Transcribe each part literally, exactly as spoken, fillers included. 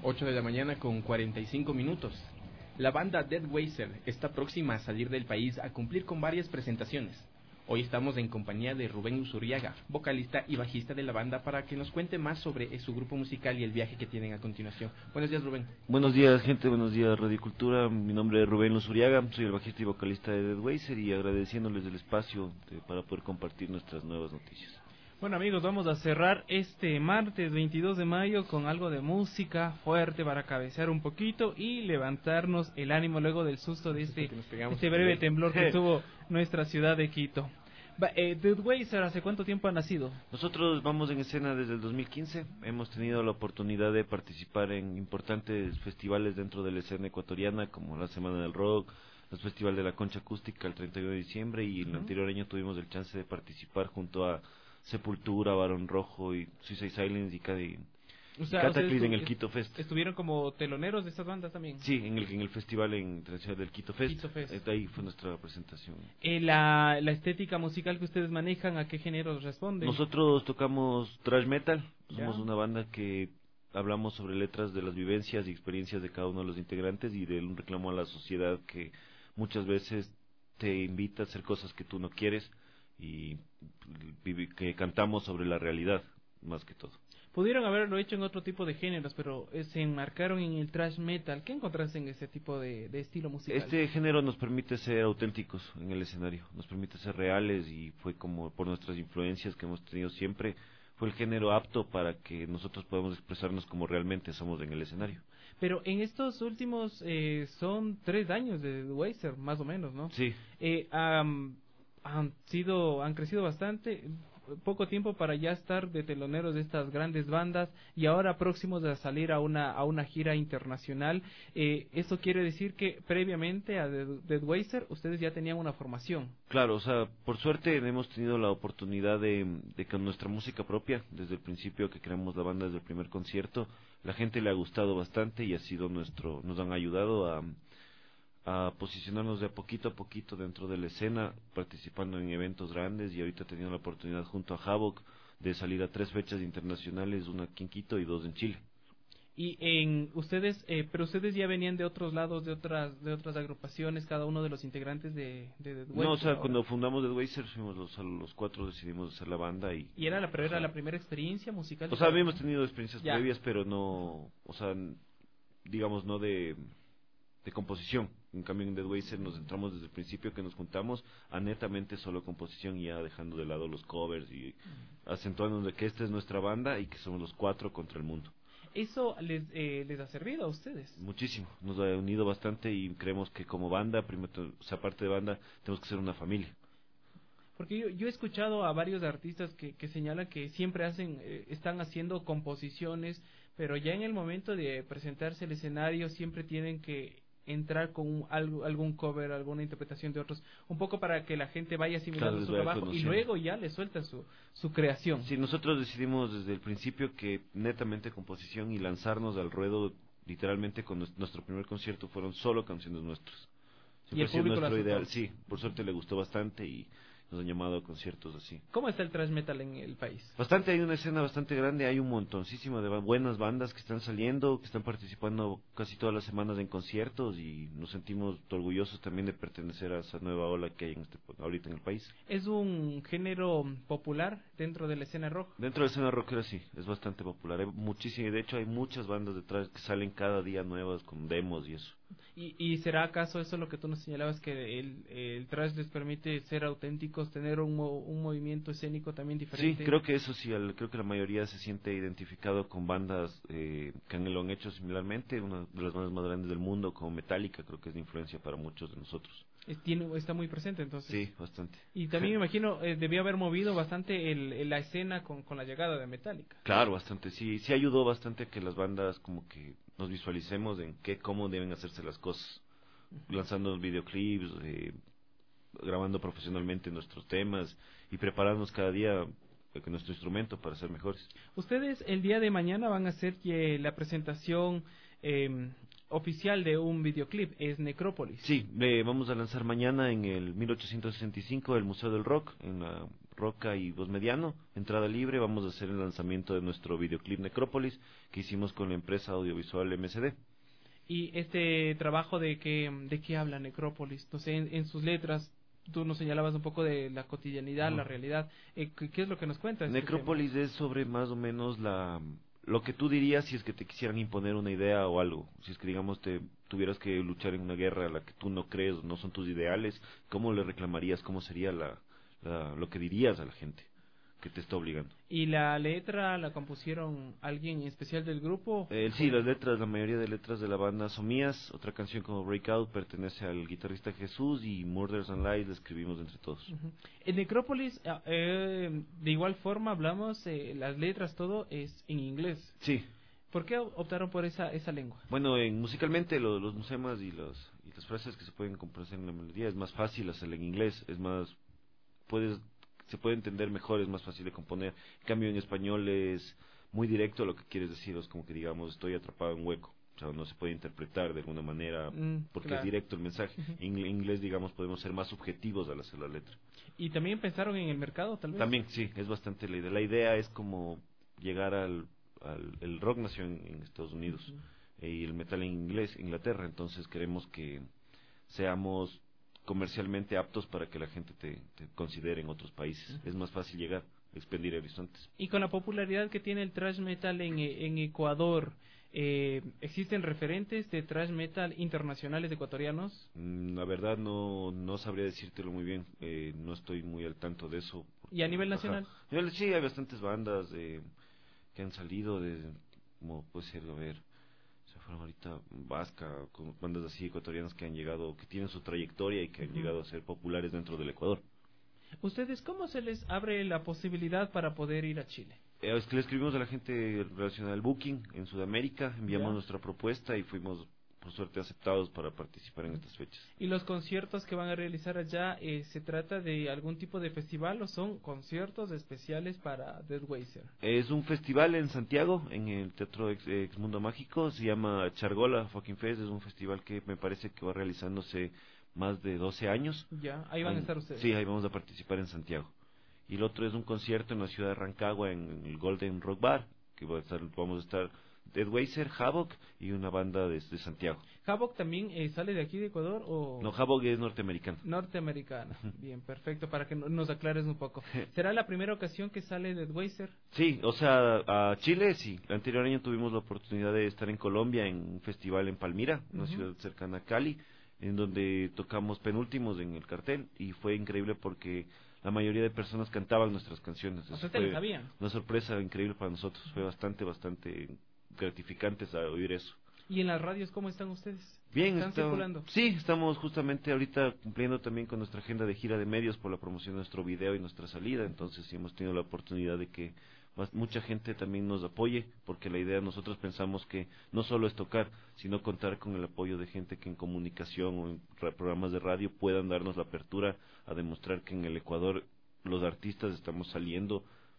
ocho de la mañana con cuarenta y cinco minutos. La banda Deadweiser está próxima a salir del país a cumplir con varias presentaciones. Hoy estamos en compañía de Rubén Luzuriaga, vocalista y bajista de la banda, para que nos cuente más sobre su grupo musical y el viaje que tienen a continuación. Buenos días, Rubén. Buenos días, gente, buenos días, Radio Cultura. Mi nombre es Rubén Luzuriaga, soy el bajista y vocalista de Deadweiser y agradeciéndoles el espacio de, para poder compartir nuestras nuevas noticias. Bueno, amigos, vamos a cerrar este martes veintidós de mayo con algo de música fuerte para cabecear un poquito y levantarnos el ánimo luego del susto de este, este breve temblor que tuvo nuestra ciudad de Quito. Eh, Deadweiser, ¿hace cuánto tiempo ha nacido? Nosotros vamos en escena desde el dos mil quince. Hemos tenido la oportunidad de participar en importantes festivales dentro de la escena ecuatoriana, como la Semana del Rock, el Festival de la Concha Acústica el treinta y uno de diciembre, y el uh-huh. anterior año tuvimos el chance de participar junto a Sepultura, Barón Rojo y Suicide Silence y cada o sea, Cataclysm en el Quito Fest. ¿Estuvieron como teloneros de estas bandas también? Sí, en el en el festival internacional del Quito Fest. Quito Fest. Ahí fue nuestra presentación. Eh, la, la estética musical que ustedes manejan, ¿a qué géneros responde? Nosotros tocamos thrash metal. Somos ¿Ya? una banda que hablamos sobre letras de las vivencias y experiencias de cada uno de los integrantes y de un reclamo a la sociedad que muchas veces te invita a hacer cosas que tú no quieres, y que cantamos sobre la realidad más que todo. Pudieron haberlo hecho en otro tipo de géneros, pero se enmarcaron en el thrash metal. ¿Qué encontraste en ese tipo de, de estilo musical? Este género nos permite ser auténticos en el escenario, nos permite ser reales, y fue como por nuestras influencias que hemos tenido siempre, fue el género apto para que nosotros podamos expresarnos como realmente somos en el escenario. Pero en estos últimos, eh, son tres años de Deadweiser, más o menos, ¿no? Sí. Eh, um, han sido, han crecido bastante, poco tiempo para ya estar de teloneros de estas grandes bandas y ahora próximos a salir a una a una gira internacional. Eh, eso quiere decir que previamente a Deadweiser ustedes ya tenían una formación. Claro, o sea, por suerte hemos tenido la oportunidad de, de que nuestra música propia, desde el principio que creamos la banda, desde el primer concierto, la gente le ha gustado bastante y ha sido nuestro, nos han ayudado a a posicionarnos de a poquito a poquito dentro de la escena, participando en eventos grandes, y ahorita teniendo la oportunidad junto a Havoc de salir a tres fechas internacionales, una aquí en Quito y dos en Chile. Y en ustedes, eh, pero ustedes ya venían de otros lados, de otras de otras agrupaciones, cada uno de los integrantes de, de Deadweiser. No, o sea, ahora, cuando fundamos Deadweiser, fuimos los, los cuatro, decidimos hacer la banda y... ¿Y era la, pero o sea, era la primera experiencia musical? O sea, habíamos tenido experiencias ya. previas, pero no, o sea, digamos, no de... de composición. En cambio en Deadweiser nos centramos desde el principio que nos juntamos a netamente solo composición, y ya dejando de lado los covers y acentuando de que esta es nuestra banda y que somos los cuatro contra el mundo. ¿Eso les eh, les ha servido a ustedes? Muchísimo, nos ha unido bastante y creemos que como banda, primero, o sea, aparte de banda, tenemos que ser una familia. Porque yo, yo he escuchado a varios artistas que, que señalan que siempre hacen, eh, están haciendo composiciones, pero ya en el momento de presentarse el escenario siempre tienen que entrar con un, algo, algún cover, alguna interpretación de otros, un poco para que la gente vaya asimilando claro, su trabajo y luego ya le suelta su, su creación. Sí, nosotros decidimos desde el principio que netamente composición y lanzarnos al ruedo, literalmente con nuestro primer concierto fueron solo canciones nuestras. Siempre ¿Y el ha sido público nuestro las ideal, sí, por suerte le gustó bastante y nos han llamado a conciertos así. ¿Cómo está el thrash metal en el país? Bastante, hay una escena bastante grande, hay un montoncísimo de buenas bandas que están saliendo, que están participando casi todas las semanas en conciertos, y nos sentimos orgullosos también de pertenecer a esa nueva ola que hay en este, ahorita en el país. ¿Es un género popular dentro de la escena rock? Dentro de la escena rockera sí, es bastante popular, hay muchísimo, de hecho hay muchas bandas detrás que salen cada día nuevas con demos y eso. ¿Y, y será acaso eso lo que tú nos señalabas, que el, el thrash les permite ser auténticos, tener un, un movimiento escénico también diferente? Sí, creo que eso sí, al, creo que la mayoría se siente identificado con bandas eh, que lo han hecho similarmente. Una de las bandas más grandes del mundo, como Metallica, creo que es de influencia para muchos de nosotros. Es, tiene, está muy presente entonces. Sí, bastante. Y también me imagino eh, debió haber movido bastante el, el, la escena con, con la llegada de Metallica. Claro, bastante, sí, sí ayudó bastante a que las bandas como que nos visualicemos en qué, cómo deben hacerse las cosas, uh-huh. lanzando videoclips, eh, grabando profesionalmente nuestros temas y prepararnos cada día con nuestro instrumento para ser mejores. Ustedes el día de mañana van a hacer eh, la presentación eh, oficial de un videoclip, es Necrópolis. Sí, eh, vamos a lanzar mañana en el mil ochocientos sesenta y cinco el Museo del Rock, en la Roca y Voz Mediano, entrada libre. Vamos a hacer el lanzamiento de nuestro videoclip Necrópolis, que hicimos con la empresa audiovisual M S D. Y este trabajo de qué, de qué habla Necrópolis, no sé, en, en sus letras, tú nos señalabas un poco de la cotidianidad, uh-huh. la realidad, eh, ¿qué, ¿qué es lo que nos cuentas? Necrópolis este es sobre más o menos la lo que tú dirías si es que te quisieran imponer una idea o algo, si es que digamos te tuvieras que luchar en una guerra a la que tú no crees, no son tus ideales, ¿cómo le reclamarías? ¿Cómo sería la, la lo que dirías a la gente que te está obligando? ¿Y la letra la compusieron alguien especial del grupo? Eh, sí, las letras, la mayoría de letras de la banda son mías. Otra canción como Breakout pertenece al guitarrista Jesús, y Murders and Lies la escribimos entre todos. Uh-huh. En Necrópolis, eh, de igual forma hablamos, eh, las letras, todo es en inglés. Sí. ¿Por qué optaron por esa esa lengua? Bueno, en, musicalmente lo, los musemas y, los, y las frases que se pueden comprender en la melodía es más fácil hacerlo en inglés, es más, puedes se puede entender mejor, es más fácil de componer. En cambio, en español es muy directo lo que quieres decir, es como que digamos, estoy atrapado en un hueco, o sea, no se puede interpretar de alguna manera mm, porque claro. es directo el mensaje. Uh-huh. En inglés, digamos, podemos ser más subjetivos al hacer la letra. ¿Y también pensaron en el mercado, tal vez? También, sí, es bastante la idea. La idea es como llegar al... al el rock nació en, en Estados Unidos, uh-huh. y el metal en inglés, Inglaterra, entonces queremos que seamos comercialmente aptos para que la gente te, te considere en otros países. Uh-huh. Es más fácil llegar, expandir horizontes. Y con la popularidad que tiene el thrash metal en, en Ecuador, eh, ¿existen referentes de thrash metal internacionales ecuatorianos? Mm, la verdad no no sabría decírtelo muy bien, eh, no estoy muy al tanto de eso. ¿Y a nivel nacional? Ajá. Sí, hay bastantes bandas eh, que han salido de, como puede ser, a ver, ahorita vasca, con bandas así ecuatorianas que han llegado, que tienen su trayectoria y que han uh-huh. llegado a ser populares dentro del Ecuador. ¿Ustedes cómo se les abre la posibilidad para poder ir a Chile? Eh, es que le escribimos a la gente relacionada al booking en Sudamérica, enviamos ¿Ya? nuestra propuesta y fuimos por suerte aceptados para participar en estas fechas. ¿Y los conciertos que van a realizar allá, eh, se trata de algún tipo de festival o son conciertos especiales para Deadweiser? Es un festival en Santiago, en el Teatro Ex, Ex Mundo Mágico, se llama Chargola Fucking Fest, es un festival que me parece que va realizándose más de doce años. Ya, ahí van a estar ustedes. Sí, ahí vamos a participar en Santiago. Y el otro es un concierto en la ciudad de Rancagua, en el Golden Rock Bar, que va a estar, vamos a estar Deadweiser, Havoc y una banda de, de Santiago. ¿Havoc también eh, sale de aquí de Ecuador o...? No, Havoc es norteamericano. Norteamericana, bien, perfecto, para que nos aclares un poco. ¿Será la primera ocasión que sale Deadweiser? Sí, o sea, a Chile sí. El anterior año tuvimos la oportunidad de estar en Colombia en un festival en Palmira, una uh-huh. ciudad cercana a Cali, en donde tocamos penúltimos en el cartel, y fue increíble porque la mayoría de personas cantaban nuestras canciones. O sea, te lo sabían. Una sorpresa increíble para nosotros, fue bastante, bastante gratificantes a oír eso. ¿Y en las radios cómo están ustedes? Bien, ¿Están está, circulando? Sí, estamos justamente ahorita cumpliendo también con nuestra agenda de gira de medios por la promoción de nuestro video y nuestra salida, entonces sí hemos tenido la oportunidad de que más, mucha gente también nos apoye, porque la idea, nosotros pensamos que no solo es tocar, sino contar con el apoyo de gente que en comunicación o en programas de radio puedan darnos la apertura a demostrar que en el Ecuador los artistas estamos saliendo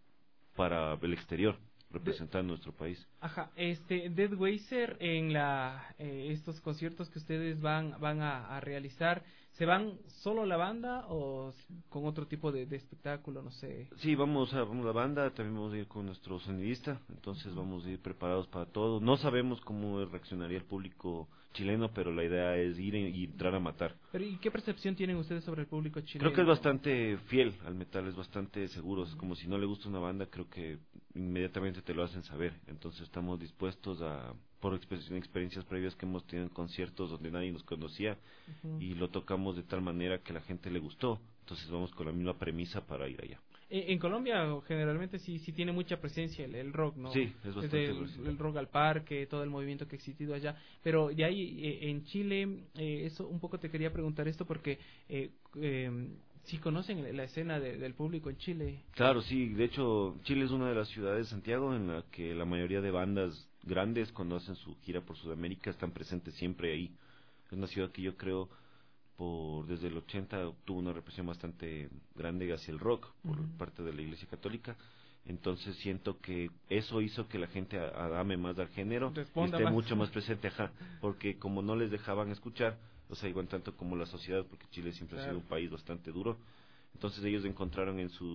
para el exterior, representando de, nuestro país. Ajá, este Deadweiser, en la eh, estos conciertos que ustedes van van a, a realizar, ¿se van solo la banda o con otro tipo de, de espectáculo, no sé? Sí, vamos a vamos la banda, también vamos a ir con nuestro sonidista, entonces vamos a ir preparados para todo. No sabemos cómo reaccionaría el público chileno, pero la idea es ir y entrar a matar. Pero ¿y qué percepción tienen ustedes sobre el público chileno? Creo que es bastante fiel al metal, es bastante seguro, es como si no le gusta una banda, creo que inmediatamente te lo hacen saber, entonces estamos dispuestos a, por experiencias previas que hemos tenido en conciertos donde nadie nos conocía, uh-huh. y lo tocamos de tal manera que a la gente le gustó, entonces vamos con la misma premisa para ir allá. En Colombia generalmente sí sí tiene mucha presencia el, el rock, ¿no? Sí, es bastante el, el rock al parque, todo el movimiento que ha existido allá. Pero de ahí, eh, en Chile, eh, eso un poco te quería preguntar esto porque eh, eh, sí conocen la escena de, del público en Chile. Claro, sí. De hecho, Chile es una de las ciudades, Santiago, en la que la mayoría de bandas grandes, cuando hacen su gira por Sudamérica, están presentes siempre ahí. Es una ciudad que yo creo, por desde el ochenta tuvo una represión bastante grande hacia el rock por uh-huh. parte de la Iglesia Católica, entonces siento que eso hizo que la gente ame más al género, Responda esté más. mucho más presente, ajá, porque como no les dejaban escuchar, o sea, igual tanto como la sociedad, porque Chile siempre claro. ha sido un país bastante duro, entonces ellos encontraron en su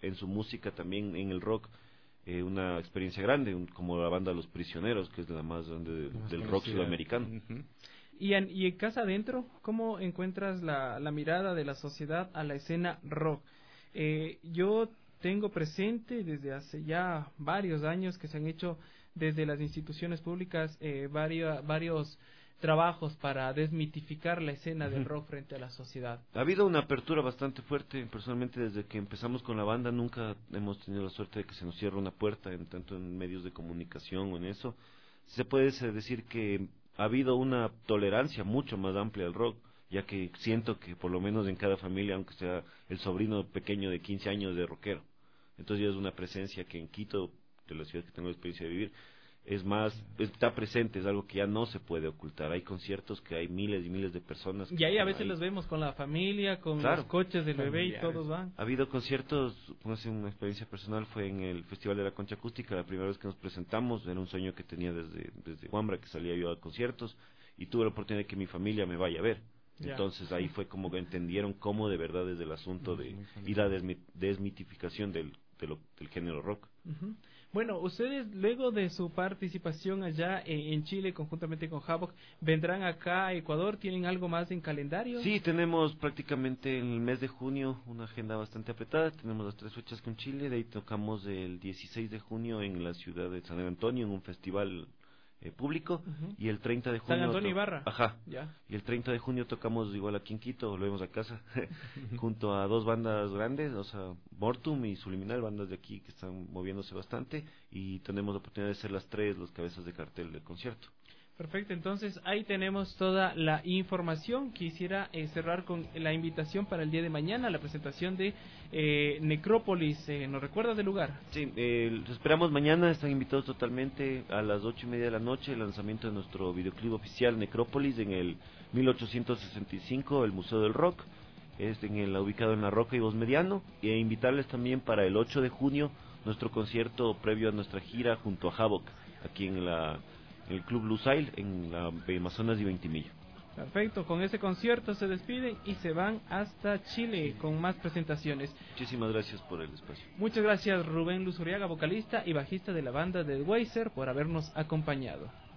en su música también, en el rock, eh, una experiencia grande, un, como la banda Los Prisioneros, que es la más grande de, Más del rock conocida. sudamericano. Ujú. Y en, y en casa adentro, ¿cómo encuentras la, la mirada de la sociedad a la escena rock? Eh, yo tengo presente desde hace ya varios años que se han hecho desde las instituciones públicas eh, varios, varios trabajos para desmitificar la escena del rock frente a la sociedad. Ha habido una apertura bastante fuerte. Personalmente, desde que empezamos con la banda, nunca hemos tenido la suerte de que se nos cierre una puerta, en tanto en medios de comunicación o en eso. Se puede decir que ha habido una tolerancia mucho más amplia al rock, ya que siento que por lo menos en cada familia, aunque sea el sobrino pequeño de quince años de rockero, entonces ya es una presencia que en Quito, de la ciudad que tengo la experiencia de vivir, es más, está presente, es algo que ya no se puede ocultar. Hay conciertos que hay miles y miles de personas. Y ahí a veces ahí. los vemos con la familia, con Claro. los coches del bebé y Familiares. todos van. Ha habido conciertos, no sé, una experiencia personal fue en el Festival de la Concha Acústica, la primera vez que nos presentamos, era un sueño que tenía desde, desde Huambra, que salía yo a conciertos, y tuve la oportunidad de que mi familia me vaya a ver. Ya. Entonces ahí fue como que entendieron cómo de verdad es el asunto de y la desmi- desmitificación del, de lo- del género rock. Ujú. Bueno, ustedes luego de su participación allá en, en Chile conjuntamente con Havoc, ¿vendrán acá a Ecuador? ¿Tienen algo más en calendario? Sí, tenemos prácticamente en el mes de junio una agenda bastante apretada. Tenemos las tres fechas con Chile. De ahí tocamos el dieciséis de junio en la ciudad de San Antonio en un festival eh, público. Ujú. Y el treinta de junio... San Antonio to- Ibarra. Ajá. Ya. Y el treinta de junio tocamos igual aquí en Quito, volvemos a casa, junto a dos bandas grandes, o sea, Mortum y Subliminal, bandas de aquí que están moviéndose bastante, y tenemos la oportunidad de ser las tres los cabezas de cartel del concierto. Perfecto, entonces ahí tenemos toda la información. Quisiera eh, cerrar con la invitación para el día de mañana, la presentación de eh, Necrópolis. Eh, ¿Nos recuerdas del lugar? Sí, eh, los esperamos mañana, están invitados totalmente a las ocho y media de la noche, el lanzamiento de nuestro videoclip oficial Necrópolis en el mil ochocientos sesenta y cinco, el Museo del Rock, es en el, ubicado en La Roca y Voz Mediano, e invitarles también para el ocho de junio nuestro concierto previo a nuestra gira junto a Havoc, aquí en la en el Club Lusail, en la Amazonas y Ventimillo. Perfecto, con ese concierto se despiden y se van hasta Chile con más presentaciones. Muchísimas gracias por el espacio. Muchas gracias Rubén Luzuriaga, vocalista y bajista de la banda de Weiser, por habernos acompañado.